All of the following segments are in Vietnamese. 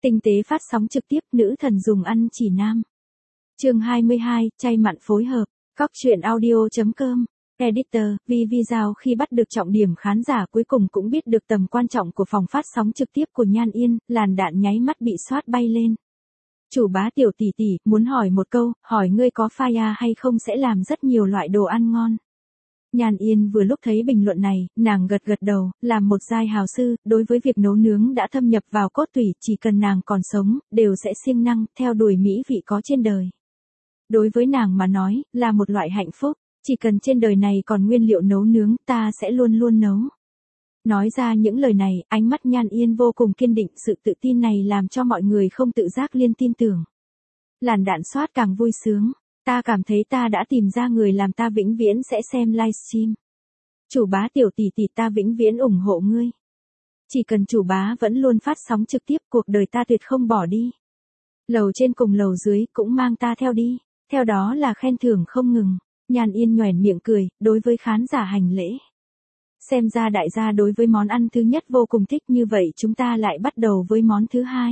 Tinh tế phát sóng trực tiếp nữ thần dùng ăn chỉ nam. Chương 22, chay mặn phối hợp. Cóc truyện audio.com. Editor, vì Giao khi bắt được trọng điểm khán giả cuối cùng cũng biết được tầm quan trọng của phòng phát sóng trực tiếp của Nhan Yên, làn đạn nháy mắt bị xoát bay lên. Chủ bá tiểu tỷ tỷ, muốn hỏi một câu, hỏi ngươi có fire hay không sẽ làm rất nhiều loại đồ ăn ngon. Nhan Yên vừa lúc thấy bình luận này, nàng gật gật đầu, làm một giai hào sư, đối với việc nấu nướng đã thâm nhập vào cốt tủy, chỉ cần nàng còn sống, đều sẽ siêng năng, theo đuổi mỹ vị có trên đời. Đối với nàng mà nói, là một loại hạnh phúc, chỉ cần trên đời này còn nguyên liệu nấu nướng, ta sẽ luôn luôn nấu. Nói ra những lời này, ánh mắt Nhan Yên vô cùng kiên định, sự tự tin này làm cho mọi người không tự giác liên tin tưởng. Làn đạn soát càng vui sướng. Ta cảm thấy ta đã tìm ra người làm ta vĩnh viễn sẽ xem livestream. Chủ bá tiểu tỷ tỷ ta vĩnh viễn ủng hộ ngươi. Chỉ cần chủ bá vẫn luôn phát sóng trực tiếp cuộc đời ta tuyệt không bỏ đi. Lầu trên cùng lầu dưới cũng mang ta theo đi. Theo đó là khen thưởng không ngừng. Nhan Yên nhoẻn miệng cười, đối với khán giả hành lễ. Xem ra đại gia đối với món ăn thứ nhất vô cùng thích, như vậy chúng ta lại bắt đầu với món thứ hai.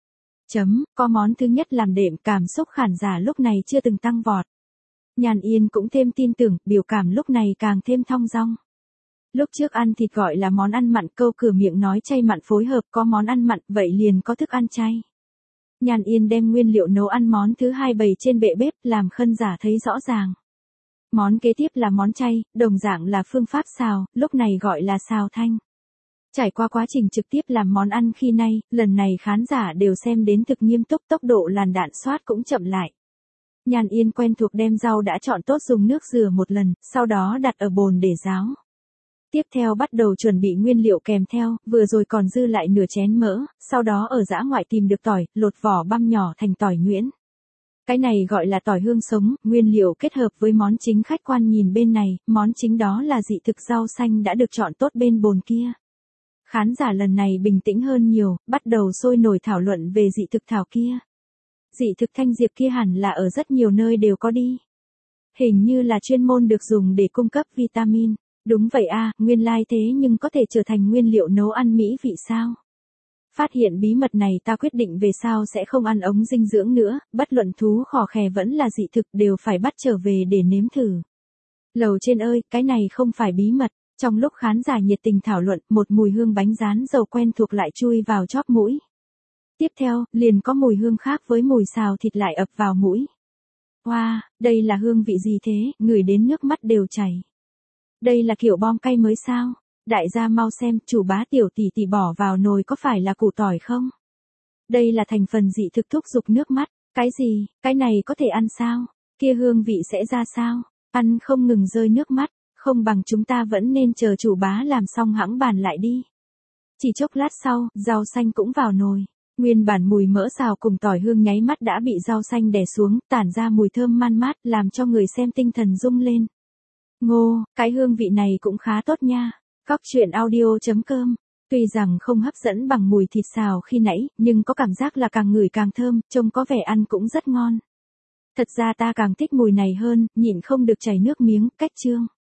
Có món thứ nhất làm đệm, cảm xúc khán giả lúc này chưa từng tăng vọt. Nhan Yên cũng thêm tin tưởng, biểu cảm lúc này càng thêm thong dong. Lúc trước ăn thịt gọi là món ăn mặn, câu cửa miệng nói chay mặn phối hợp, có món ăn mặn, vậy liền có thức ăn chay. Nhan Yên đem nguyên liệu nấu ăn món thứ hai bày trên bệ bếp, làm khán giả thấy rõ ràng. Món kế tiếp là món chay, đồng dạng là phương pháp xào, lúc này gọi là xào thanh. Trải qua quá trình trực tiếp làm món ăn khi nay, lần này khán giả đều xem đến thực nghiêm túc, tốc độ làn đạn soát cũng chậm lại. Nhan Yên quen thuộc đem rau đã chọn tốt dùng nước rửa một lần, sau đó đặt ở bồn để ráo. Tiếp theo bắt đầu chuẩn bị nguyên liệu kèm theo, vừa rồi còn dư lại nửa chén mỡ, sau đó ở dã ngoại tìm được tỏi, lột vỏ băm nhỏ thành tỏi nhuyễn. Cái này gọi là tỏi hương sống, nguyên liệu kết hợp với món chính khách quan nhìn bên này, món chính đó là dị thực rau xanh đã được chọn tốt bên bồn kia. Khán giả lần này bình tĩnh hơn nhiều, bắt đầu sôi nổi thảo luận về dị thực thảo kia. Dị thực thanh diệp kia hẳn là ở rất nhiều nơi đều có đi. Hình như là chuyên môn được dùng để cung cấp vitamin. Đúng vậy a, nguyên lai thế nhưng có thể trở thành nguyên liệu nấu ăn mỹ vị sao? Phát hiện bí mật này ta quyết định về sau sẽ không ăn ống dinh dưỡng nữa, bất luận thú khò khè vẫn là dị thực đều phải bắt trở về để nếm thử. Lầu trên ơi, cái này không phải bí mật. Trong lúc khán giả nhiệt tình thảo luận, một mùi hương bánh rán dầu quen thuộc lại chui vào chóp mũi. Tiếp theo, liền có mùi hương khác với mùi xào thịt lại ập vào mũi. Wow, đây là hương vị gì thế, ngửi đến nước mắt đều chảy. Đây là kiểu bom cay mới sao? Đại gia mau xem, chủ bá tiểu tỷ tỷ bỏ vào nồi có phải là củ tỏi không? Đây là thành phần dị thực thúc giục nước mắt. Cái gì, cái này có thể ăn sao? Kia hương vị sẽ ra sao? Ăn không ngừng rơi nước mắt. Không bằng chúng ta vẫn nên chờ chủ bá làm xong hẵng bàn lại đi. Chỉ chốc lát sau, rau xanh cũng vào nồi. Nguyên bản mùi mỡ xào cùng tỏi hương nháy mắt đã bị rau xanh đè xuống, tản ra mùi thơm man mát, làm cho người xem tinh thần rung lên. Ngô, cái hương vị này cũng khá tốt nha. Cóc truyện audio.com. Tuy rằng không hấp dẫn bằng mùi thịt xào khi nãy, nhưng có cảm giác là càng ngửi càng thơm, trông có vẻ ăn cũng rất ngon. Thật ra ta càng thích mùi này hơn, nhịn không được chảy nước miếng, cách chương.